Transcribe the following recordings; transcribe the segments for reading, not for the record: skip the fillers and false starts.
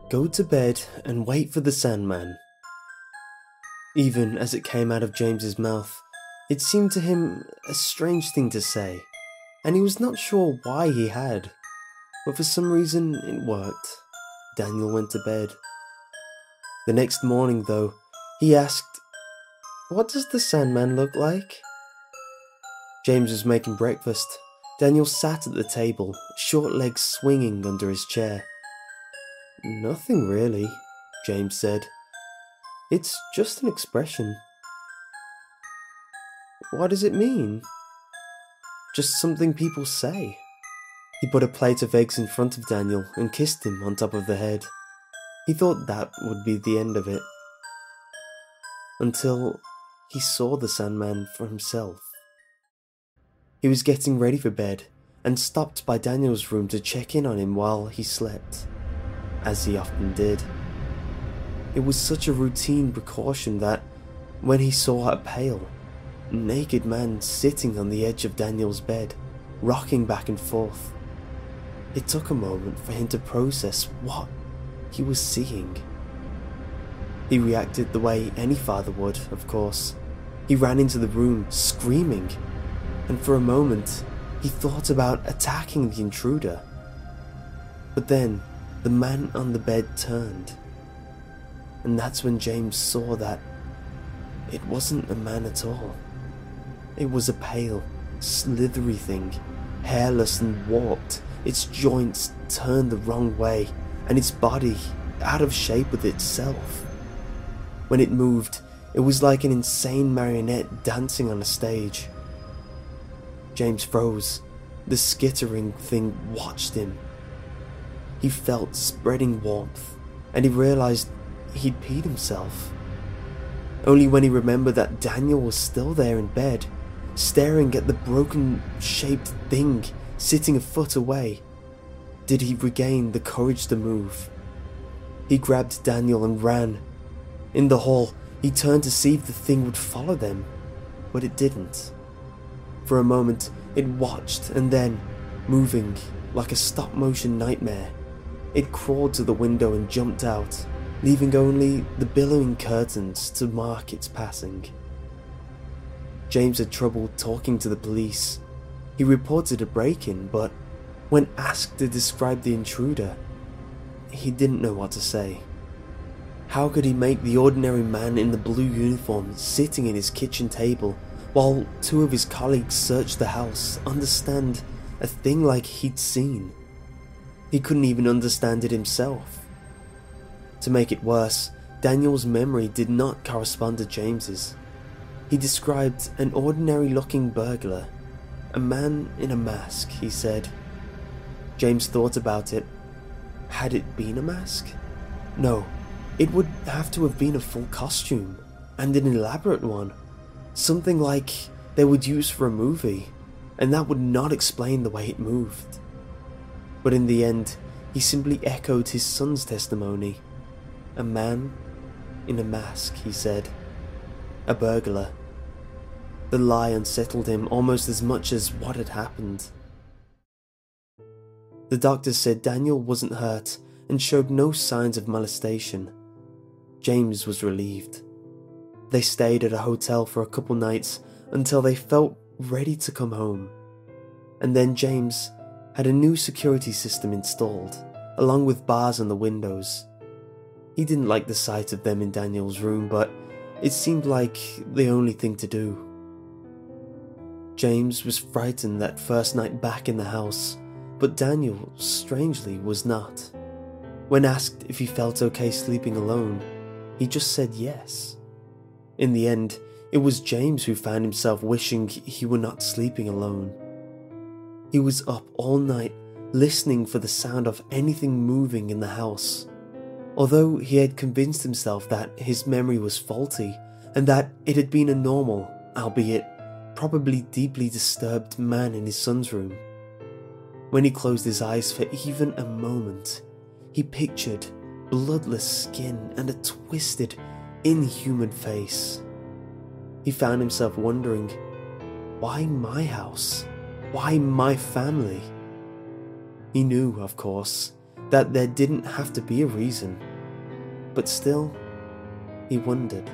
Go to bed and wait for the Sandman. Even as it came out of James's mouth, it seemed to him a strange thing to say, and he was not sure why he had, but for some reason it worked. Daniel went to bed. The next morning, though, he asked, "What does the Sandman look like?" James was making breakfast. Daniel sat at the table, short legs swinging under his chair. "Nothing really," James said. "It's just an expression." "What does it mean?" "Just something people say." He put a plate of eggs in front of Daniel and kissed him on top of the head. He thought that would be the end of it. Until he saw the Sandman for himself. He was getting ready for bed and stopped by Daniel's room to check in on him while he slept, as he often did. It was such a routine precaution that when he saw a pale, naked man sitting on the edge of Daniel's bed, rocking back and forth, it took a moment for him to process what he was seeing. He reacted the way any father would, of course. He ran into the room, screaming, and for a moment, he thought about attacking the intruder. But then, the man on the bed turned, and that's when James saw that it wasn't a man at all. It was a pale, slithery thing, hairless and warped, its joints turned the wrong way, and its body out of shape with itself. When it moved, it was like an insane marionette dancing on a stage. James froze. The skittering thing watched him. He felt spreading warmth, and he realized he'd peed himself. Only when he remembered that Daniel was still there in bed, staring at the broken-shaped thing sitting a foot away, did he regain the courage to move. He grabbed Daniel and ran. In the hall, he turned to see if the thing would follow them, but it didn't. For a moment, it watched and then, moving like a stop-motion nightmare, it crawled to the window and jumped out, leaving only the billowing curtains to mark its passing. James had trouble talking to the police. He reported a break-in, but when asked to describe the intruder, he didn't know what to say. How could he make the ordinary man in the blue uniform sitting at his kitchen table while two of his colleagues searched the house understand a thing like he'd seen? He couldn't even understand it himself. To make it worse, Daniel's memory did not correspond to James's. He described an ordinary-looking burglar, a man in a mask, he said. James thought about it. Had it been a mask? No, it would have to have been a full costume, and an elaborate one. Something like they would use for a movie, and that would not explain the way it moved. But in the end, he simply echoed his son's testimony. A man in a mask, he said. A burglar. The lie unsettled him almost as much as what had happened. The doctors said Daniel wasn't hurt and showed no signs of molestation. James was relieved. They stayed at a hotel for a couple nights until they felt ready to come home. And then James had a new security system installed, along with bars on the windows. He didn't like the sight of them in Daniel's room, but it seemed like the only thing to do. James was frightened that first night back in the house, but Daniel, strangely, was not. When asked if he felt okay sleeping alone, he just said yes. In the end, it was James who found himself wishing he were not sleeping alone. He was up all night, listening for the sound of anything moving in the house. Although he had convinced himself that his memory was faulty, and that it had been a normal, albeit probably deeply disturbed man in his son's room. When he closed his eyes for even a moment, he pictured bloodless skin and a twisted, inhuman face. He found himself wondering, why my house? Why my family? He knew, of course, that there didn't have to be a reason. But still, he wondered.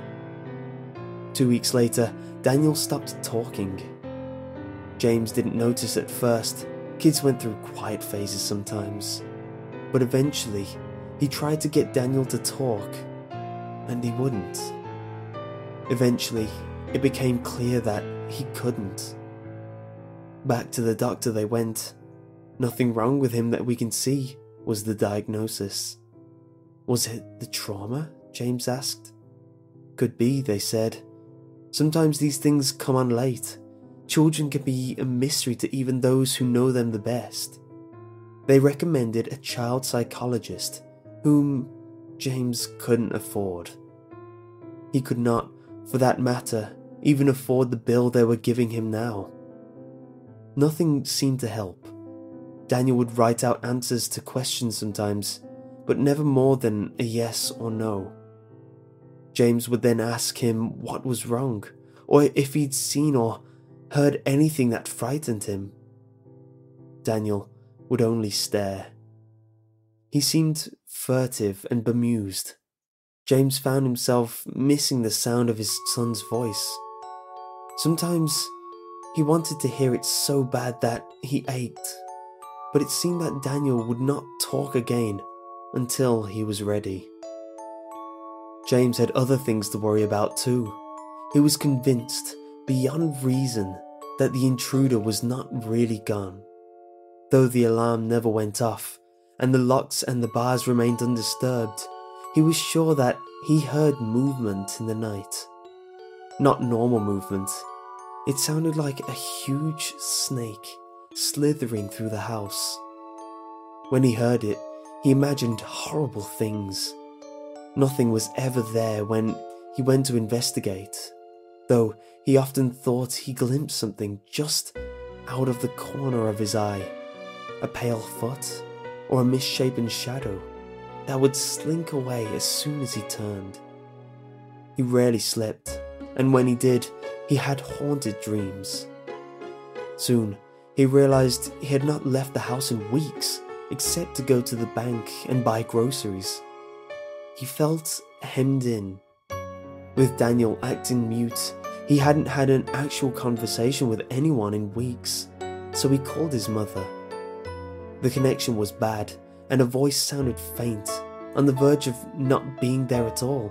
2 weeks later, Daniel stopped talking. James didn't notice at first. Kids went through quiet phases sometimes. But eventually, he tried to get Daniel to talk, and he wouldn't. Eventually, it became clear that he couldn't. Back to the doctor they went. Nothing wrong with him that we can see, was the diagnosis. Was it the trauma? James asked. Could be, they said. Sometimes these things come on late. Children can be a mystery to even those who know them the best. They recommended a child psychologist, whom James couldn't afford. He could not, for that matter, even afford the bill they were giving him now. Nothing seemed to help. Daniel would write out answers to questions sometimes, but never more than a yes or no. James would then ask him what was wrong, or if he'd seen or heard anything that frightened him. Daniel would only stare. He seemed furtive and bemused. James found himself missing the sound of his son's voice. Sometimes he wanted to hear it so bad that he ached, but it seemed that Daniel would not talk again until he was ready. James had other things to worry about too. He was convinced, beyond reason, that the intruder was not really gone. Though the alarm never went off, and the locks and the bars remained undisturbed, he was sure that he heard movement in the night. Not normal movement. It sounded like a huge snake slithering through the house. When he heard it, he imagined horrible things. Nothing was ever there when he went to investigate, though he often thought he glimpsed something just out of the corner of his eye, a pale foot or a misshapen shadow that would slink away as soon as he turned. He rarely slept, and when he did, he had haunted dreams. Soon, he realized he had not left the house in weeks, except to go to the bank and buy groceries. He felt hemmed in. With Daniel acting mute, he hadn't had an actual conversation with anyone in weeks, so he called his mother. The connection was bad, and her voice sounded faint, on the verge of not being there at all.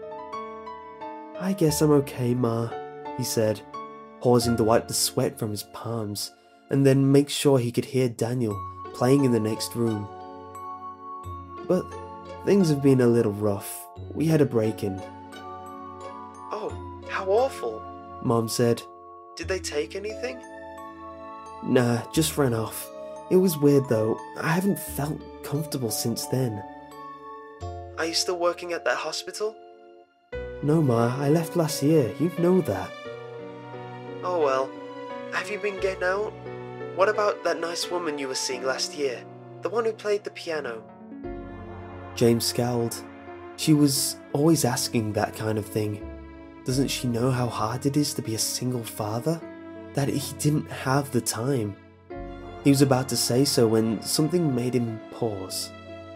"I guess I'm okay, Ma," he said, pausing to wipe the sweat from his palms, and then make sure he could hear Daniel playing in the next room. "But things have been a little rough. We had a break-in." "Oh, how awful," Mom said. "Did they take anything?" "Nah, just ran off. It was weird though. I haven't felt comfortable since then." "Are you still working at that hospital?" "No, Ma, I left last year. You know that." "Oh well. Have you been getting out? What about that nice woman you were seeing last year? The one who played the piano?" James scowled. She was always asking that kind of thing. Doesn't she know how hard it is to be a single father? That he didn't have the time. He was about to say so when something made him pause.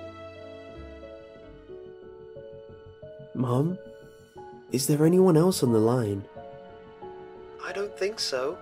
"Mom? Is there anyone else on the line?" "I don't think so."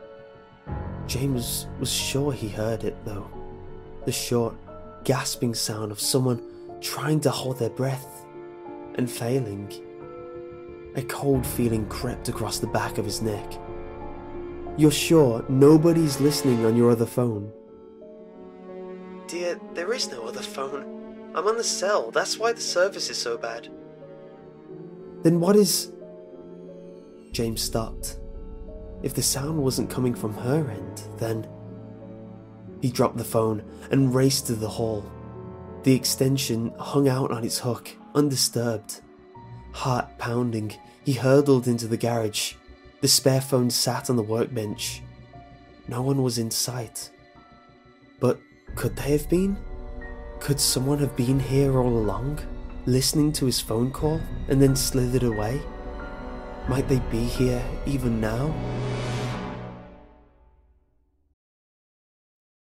James was sure he heard it though. The short, gasping sound of someone trying to hold their breath and failing. A cold feeling crept across the back of his neck. "You're sure nobody's listening on your other phone?" "Dear, there is no other phone. I'm on the cell, that's why the service is so bad." "Then what is..." James stopped. If the sound wasn't coming from her end, then... He dropped the phone and raced to the hall. The extension hung out on its hook, undisturbed. Heart pounding, he hurtled into the garage. The spare phone sat on the workbench. No one was in sight. But could they have been? Could someone have been here all along, listening to his phone call and then slithered away? Might they be here even now?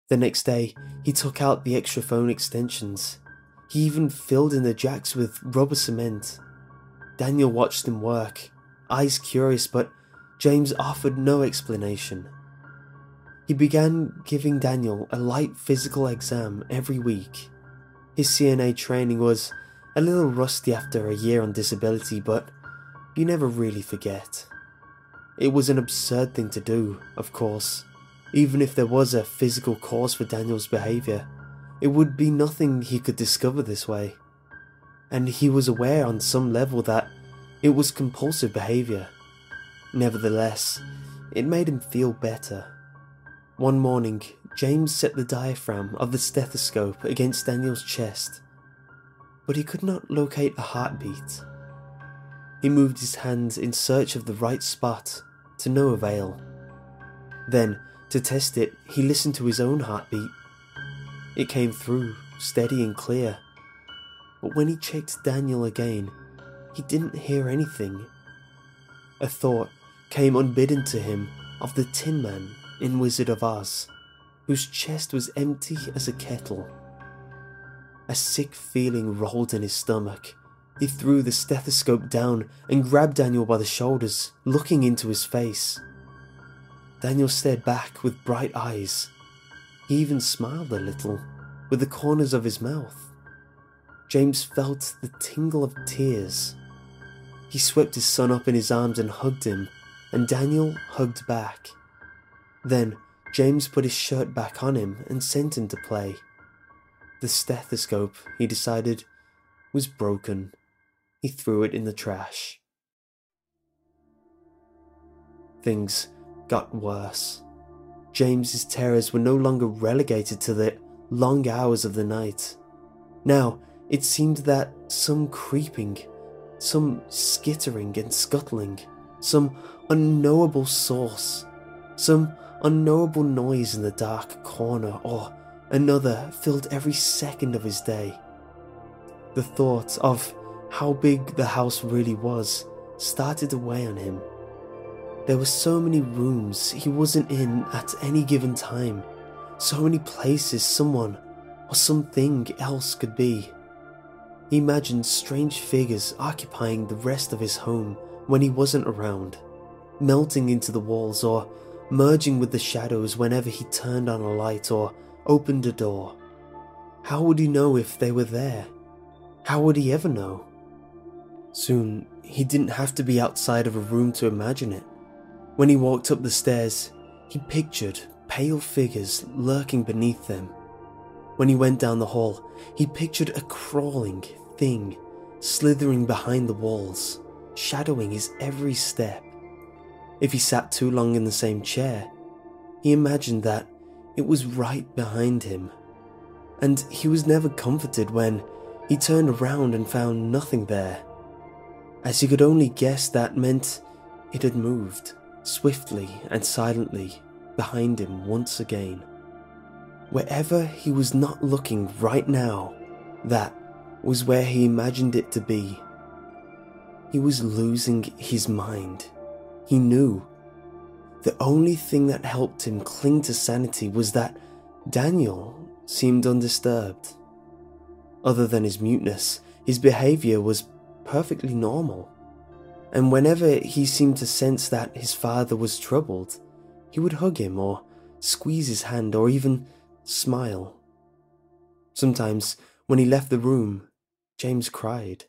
The next day, he took out the extra phone extensions. He even filled in the jacks with rubber cement. Daniel watched him work, eyes curious, but James offered no explanation. He began giving Daniel a light physical exam every week. His CNA training was a little rusty after a year on disability, but you never really forget. It was an absurd thing to do, of course. Even if there was a physical cause for Daniel's behaviour, it would be nothing he could discover this way. And he was aware on some level that it was compulsive behaviour. Nevertheless, it made him feel better. One morning, James set the diaphragm of the stethoscope against Daniel's chest, but he could not locate a heartbeat. He moved his hands in search of the right spot, to no avail. Then, to test it, he listened to his own heartbeat. It came through, steady and clear. But when he checked Daniel again, he didn't hear anything. A thought came unbidden to him of the Tin Man in Wizard of Oz, whose chest was empty as a kettle. A sick feeling rolled in his stomach. He threw the stethoscope down and grabbed Daniel by the shoulders, looking into his face. Daniel stared back with bright eyes. He even smiled a little, with the corners of his mouth. James felt the tingle of tears. He swept his son up in his arms and hugged him, and Daniel hugged back. Then, James put his shirt back on him and sent him to play. The stethoscope, he decided, was broken. He threw it in the trash. Things got worse. James's terrors were no longer relegated to the long hours of the night. Now, it seemed that some creeping, some skittering and scuttling, some unknowable source, some unknowable noise in the dark corner or another filled every second of his day. The thought of how big the house really was started to weigh on him. There were so many rooms he wasn't in at any given time, so many places someone or something else could be. He imagined strange figures occupying the rest of his home when he wasn't around, melting into the walls or merging with the shadows whenever he turned on a light or opened a door. How would he know if they were there? How would he ever know? Soon, he didn't have to be outside of a room to imagine it. When he walked up the stairs, he pictured pale figures lurking beneath them. When he went down the hall, he pictured a crawling thing slithering behind the walls, shadowing his every step. If he sat too long in the same chair, he imagined that it was right behind him. And he was never comforted when he turned around and found nothing there, as he could only guess that meant it had moved, swiftly and silently, behind him once again. Wherever he was not looking right now, that was where he imagined it to be. He was losing his mind. He knew. The only thing that helped him cling to sanity was that Daniel seemed undisturbed. Other than his muteness, his behaviour was perfectly normal. And whenever he seemed to sense that his father was troubled, he would hug him or squeeze his hand or even smile. Sometimes, when he left the room, James cried.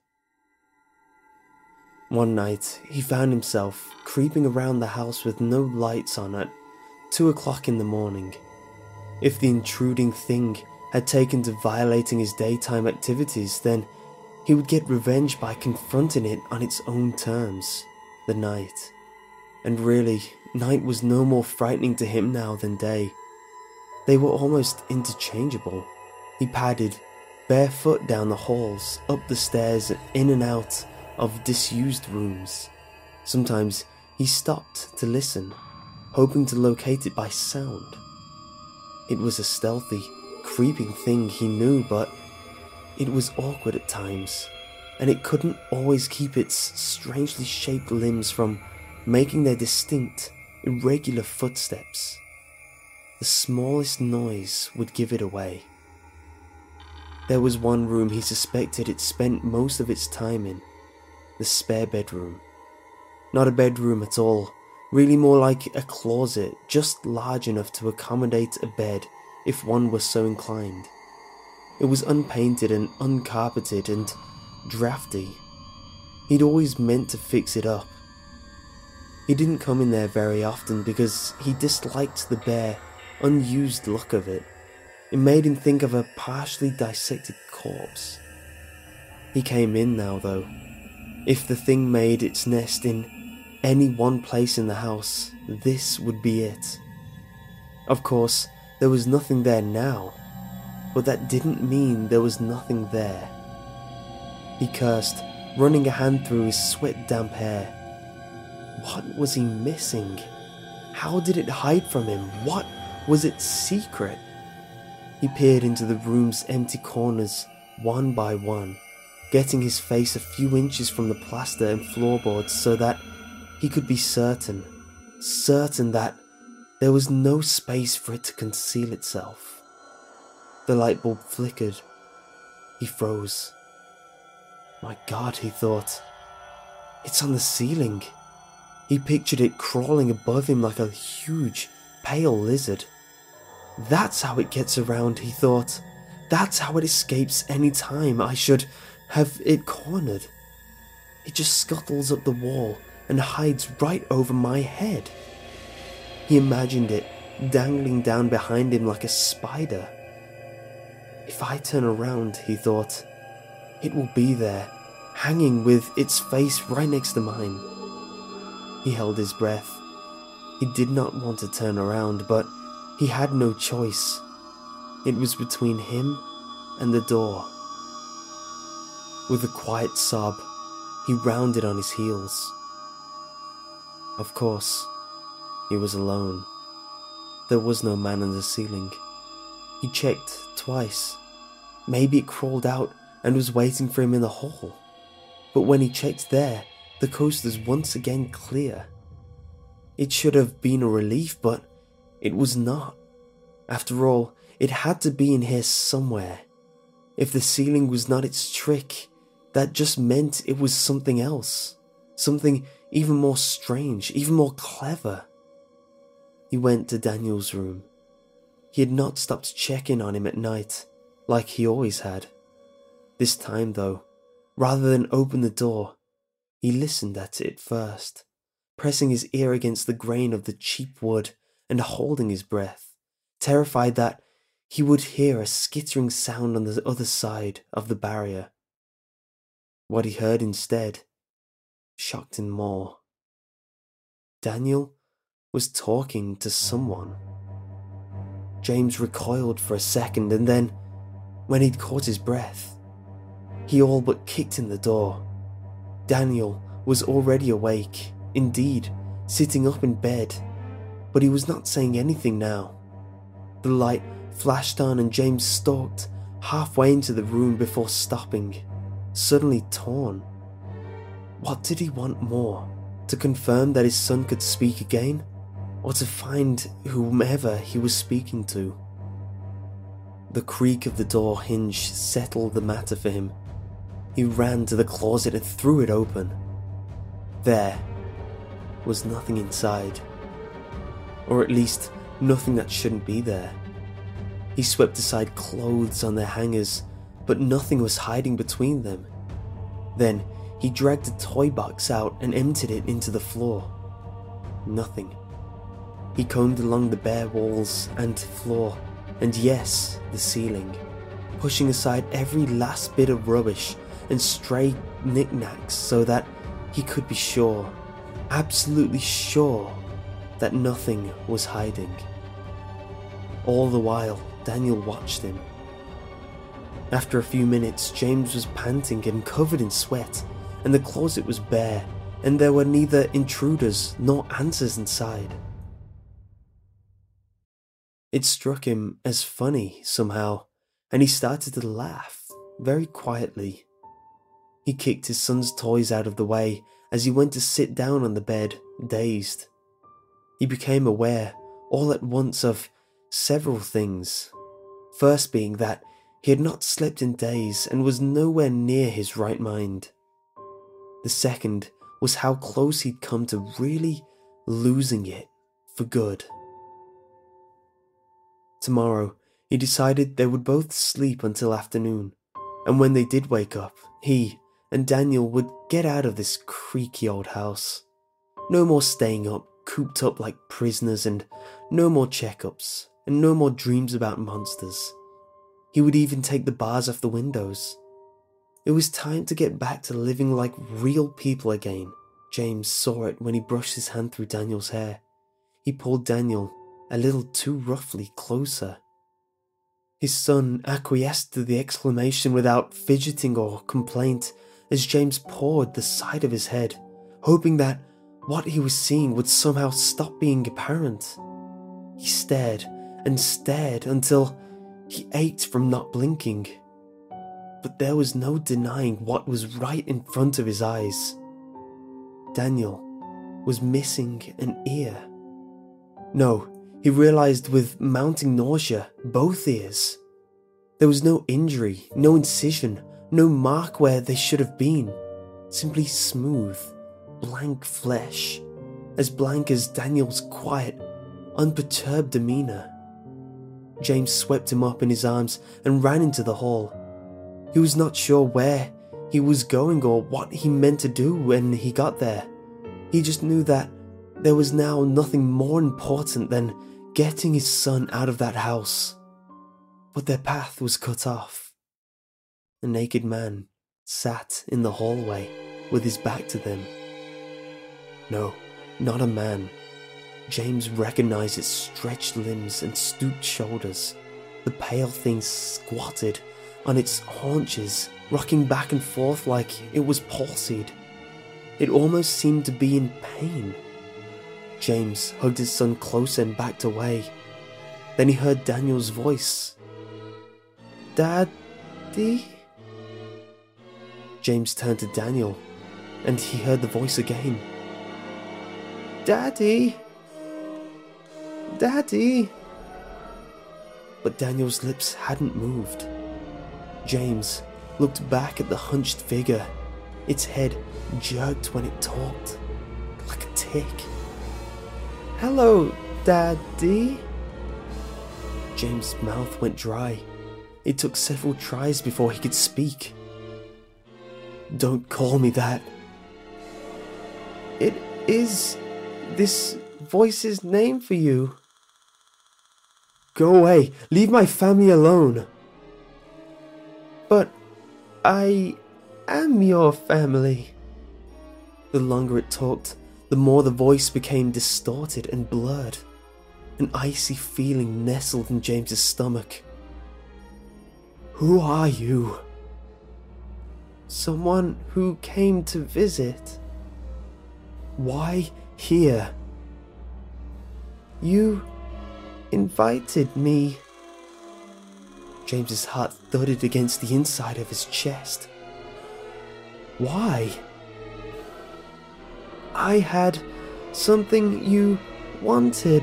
One night, he found himself creeping around the house with no lights on at 2 o'clock in the morning. If the intruding thing had taken to violating his daytime activities, then he would get revenge by confronting it on its own terms, the night. And really, night was no more frightening to him now than day. They were almost interchangeable. He padded barefoot down the halls, up the stairs, in and out of disused rooms. Sometimes he stopped to listen, hoping to locate it by sound. It was a stealthy, creeping thing, he knew, but it was awkward at times, and it couldn't always keep its strangely shaped limbs from making their distinct, irregular footsteps. The smallest noise would give it away. There was one room he suspected it spent most of its time in, the spare bedroom. Not a bedroom at all, really more like a closet, just large enough to accommodate a bed if one was so inclined. It was unpainted and uncarpeted and drafty. He'd always meant to fix it up. He didn't come in there very often because he disliked the bare, unused look of it. It made him think of a partially dissected corpse. He came in now, though. If the thing made its nest in any one place in the house, this would be it. Of course, there was nothing there now, but that didn't mean there was nothing there. He cursed, running a hand through his sweat-damp hair. What was he missing? How did it hide from him? What was its secret? He peered into the room's empty corners, one by one, getting his face a few inches from the plaster and floorboards so that he could be certain that there was no space for it to conceal itself. The light bulb flickered. He froze. My God, he thought. It's on the ceiling. He pictured it crawling above him like a huge, pale lizard. That's how it gets around, he thought. That's how it escapes any time I should have it cornered. It just scuttles up the wall and hides right over my head. He imagined it dangling down behind him like a spider. If I turn around, he thought, it will be there, hanging with its face right next to mine. He held his breath. He did not want to turn around, but he had no choice. It was between him and the door. With a quiet sob, he rounded on his heels. Of course, he was alone. There was no man on the ceiling. He checked twice. Maybe it crawled out and was waiting for him in the hall. But when he checked there, the coast was once again clear. It should have been a relief, but it was not. After all, it had to be in here somewhere. If the ceiling was not its trick, that just meant it was something else. Something even more strange, even more clever. He went to Daniel's room. He had not stopped checking on him at night, like he always had. This time, though, rather than open the door, he listened at it first, pressing his ear against the grain of the cheap wood and holding his breath, terrified that he would hear a skittering sound on the other side of the barrier. What he heard instead shocked him more. Daniel was talking to someone. James recoiled for a second, and then, when he'd caught his breath, he all but kicked in the door. Daniel was already awake, indeed, sitting up in bed, but he was not saying anything now. The light flashed on and James stalked halfway into the room before stopping, suddenly torn. What did he want more? To confirm that his son could speak again? Or to find whomever he was speaking to? The creak of the door hinge settled the matter for him. He ran to the closet and threw it open. There was nothing inside. Or at least, nothing that shouldn't be there. He swept aside clothes on their hangers, but nothing was hiding between them. Then, he dragged a toy box out and emptied it into the floor. Nothing. He combed along the bare walls and floor, and yes, the ceiling, pushing aside every last bit of rubbish and stray knickknacks so that he could be sure, absolutely sure, that nothing was hiding. All the while, Daniel watched him. After a few minutes, James was panting and covered in sweat, and the closet was bare, and there were neither intruders nor answers inside. It struck him as funny somehow, and he started to laugh, very quietly. He kicked his son's toys out of the way as he went to sit down on the bed, dazed. He became aware, all at once, of several things. First being that he had not slept in days and was nowhere near his right mind. The second was how close he'd come to really losing it for good. Tomorrow, he decided they would both sleep until afternoon, and when they did wake up, he and Daniel would get out of this creaky old house. No more staying up, cooped up like prisoners, and no more checkups, and no more dreams about monsters. He would even take the bars off the windows. It was time to get back to living like real people again. James saw it when he brushed his hand through Daniel's hair. He pulled Daniel a little too roughly closer. His son acquiesced to the exclamation without fidgeting or complaint as James pawed the side of his head, hoping that what he was seeing would somehow stop being apparent. He stared and stared until he ached from not blinking. But there was no denying what was right in front of his eyes. Daniel was missing an ear. No, he realized with mounting nausea, both ears. There was no injury, no incision, no mark where they should have been. Simply smooth, blank flesh, as blank as Daniel's quiet, unperturbed demeanor. James swept him up in his arms and ran into the hall. He was not sure where he was going or what he meant to do when he got there. He just knew that there was now nothing more important than getting his son out of that house. But their path was cut off. A naked man sat in the hallway with his back to them. No, not a man. James recognized its stretched limbs and stooped shoulders. The pale thing squatted on its haunches, rocking back and forth like it was palsied. It almost seemed to be in pain. James hugged his son closer and backed away. Then he heard Daniel's voice. "Daddy?" James turned to Daniel, and he heard the voice again. "Daddy? Daddy?" But Daniel's lips hadn't moved. James looked back at the hunched figure. Its head jerked when it talked, like a tick. "Hello, Daddy?" James' mouth went dry. It took several tries before he could speak. "Don't call me that." "It is this voice's name for you." "Go away. Leave my family alone." "But I am your family." The longer it talked, the more the voice became distorted and blurred. An icy feeling nestled in James's stomach. "Who are you?" "Someone who came to visit." "Why here?" "You invited me." James's heart thudded against the inside of his chest. "Why?" "I had something you wanted."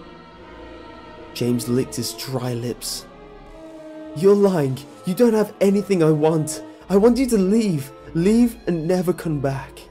James licked his dry lips. "You're lying. You don't have anything I want. I want you to leave. Leave and never come back."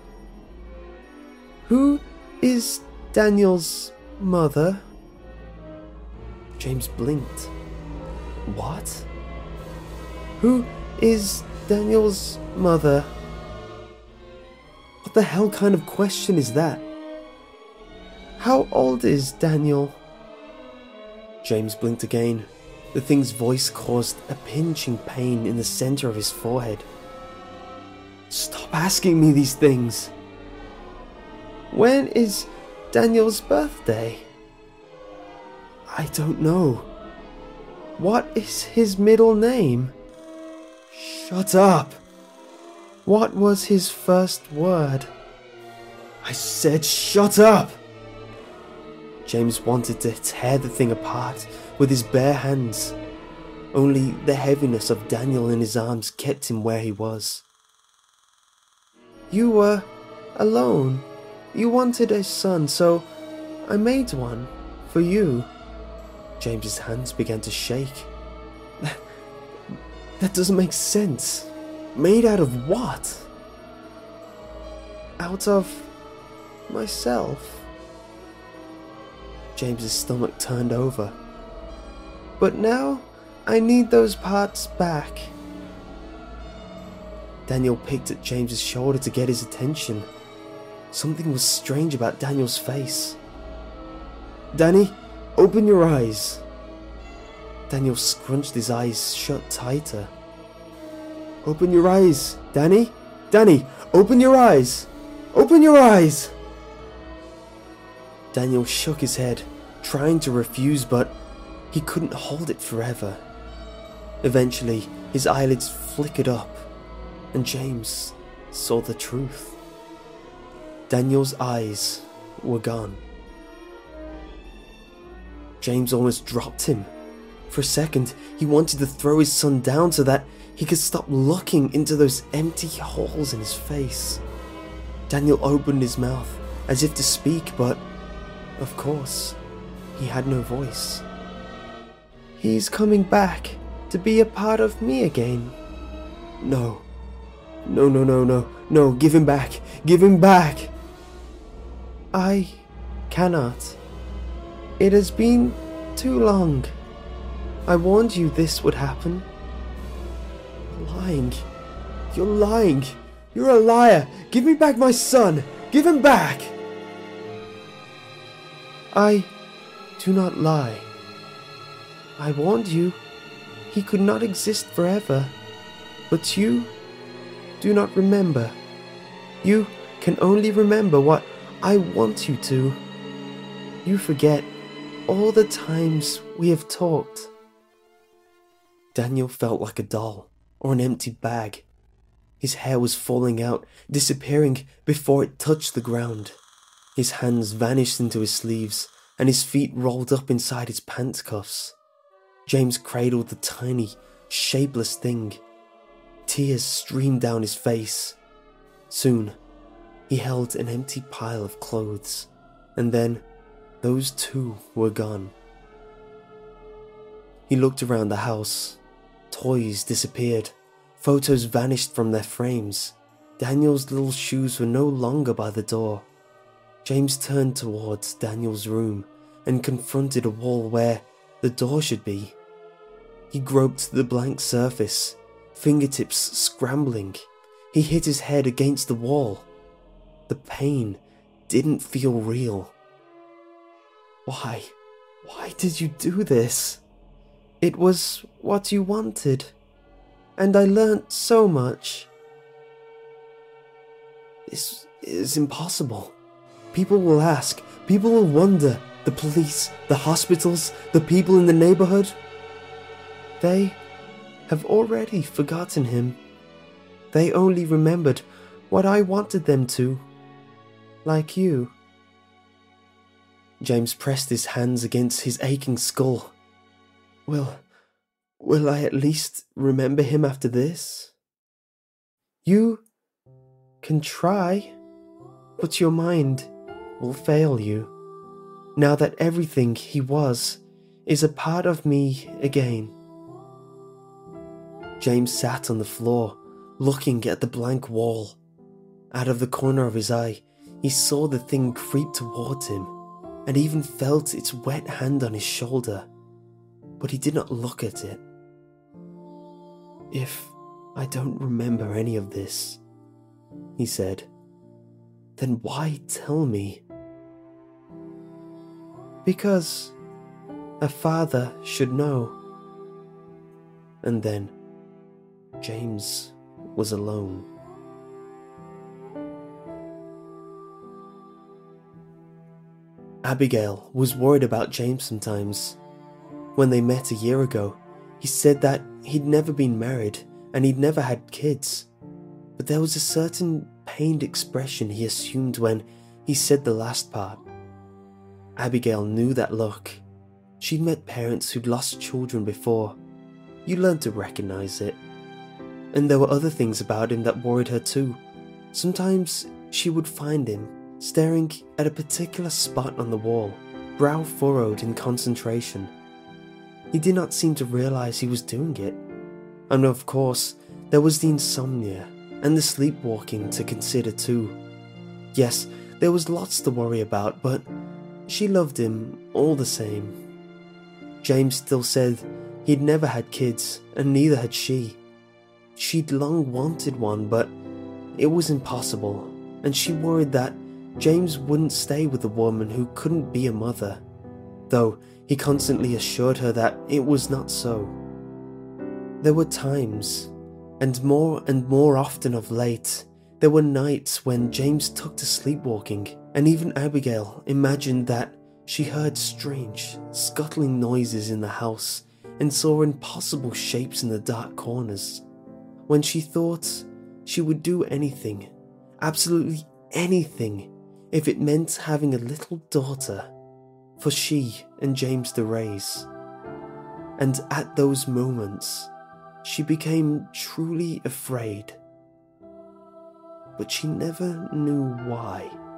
"Who is Daniel's mother?" James blinked. "What?" "Who is Daniel's mother?" What the hell kind of question is that? "How old is Daniel?" James blinked again. The thing's voice caused a pinching pain in the center of his forehead. "Stop asking me these things." "When is Daniel's birthday?" "I don't know." "What is his middle name?" "Shut up." "What was his first word?" "I said shut up." James wanted to tear the thing apart with his bare hands. Only the heaviness of Daniel in his arms kept him where he was. "You were alone. You wanted a son, so I made one for you." James's hands began to shake. That doesn't make sense. Made out of what? Out of myself. James's stomach turned over. But now I need those parts back. Daniel picked at James's shoulder to get his attention. Something was strange about Daniel's face. Danny, open your eyes. Daniel scrunched his eyes shut tighter. Open your eyes, Danny. Danny, open your eyes. Open your eyes. Daniel shook his head, trying to refuse, but he couldn't hold it forever. Eventually, his eyelids flickered up, and James saw the truth. Daniel's eyes were gone. James almost dropped him. For a second, he wanted to throw his son down so that he could stop looking into those empty holes in his face. Daniel opened his mouth as if to speak, but of course, he had no voice. He's coming back to be a part of me again. No. No, give him back. Give him back. I cannot. It has been too long. I warned you this would happen. Lying. You're lying. You're a liar. Give me back my son. Give him back. I do not lie. I warned you. He could not exist forever. But you do not remember. You can only remember what I want you to. You forget all the times we have talked. Daniel felt like a doll or an empty bag. His hair was falling out, disappearing before it touched the ground. His hands vanished into his sleeves, and his feet rolled up inside his pants cuffs. James cradled the tiny, shapeless thing. Tears streamed down his face. Soon, he held an empty pile of clothes, and then those too were gone. He looked around the house. Toys disappeared. Photos vanished from their frames. Daniel's little shoes were no longer by the door. James turned towards Daniel's room and confronted a wall where the door should be. He groped the blank surface, fingertips scrambling. He hit his head against the wall. The pain didn't feel real. Why? Why did you do this? It was what you wanted, and I learnt so much. This is impossible. People will ask, people will wonder, the police, the hospitals, the people in the neighborhood. They have already forgotten him. They only remembered what I wanted them to, like you. James pressed his hands against his aching skull. Will I at least remember him after this? You can try, but your mind will fail you, now that everything he was is a part of me again. James sat on the floor, looking at the blank wall. Out of the corner of his eye, he saw the thing creep towards him, and even felt its wet hand on his shoulder, but he did not look at it. If I don't remember any of this, he said, then why tell me? Because a father should know. And then James was alone. Abigail was worried about James sometimes. When they met a year ago, he said that he'd never been married and he'd never had kids. But there was a certain pained expression he assumed when he said the last part. Abigail knew that look. She'd met parents who'd lost children before. You learned to recognize it. And there were other things about him that worried her too. Sometimes she would find him staring at a particular spot on the wall, brow furrowed in concentration. he did not seem to realise he was doing it. And of course, there was the insomnia and the sleepwalking to consider too. Yes, there was lots to worry about, but she loved him all the same. James still said he'd never had kids, and neither had she. She'd long wanted one, but it was impossible, and she worried that James wouldn't stay with a woman who couldn't be a mother, though he constantly assured her that it was not so. There were times, and more often of late, there were nights when James took to sleepwalking, and even Abigail imagined that she heard strange, scuttling noises in the house and saw impossible shapes in the dark corners. When she thought she would do anything, absolutely anything, if it meant having a little daughter for she and James to raise. And at those moments, she became truly afraid. But she never knew why.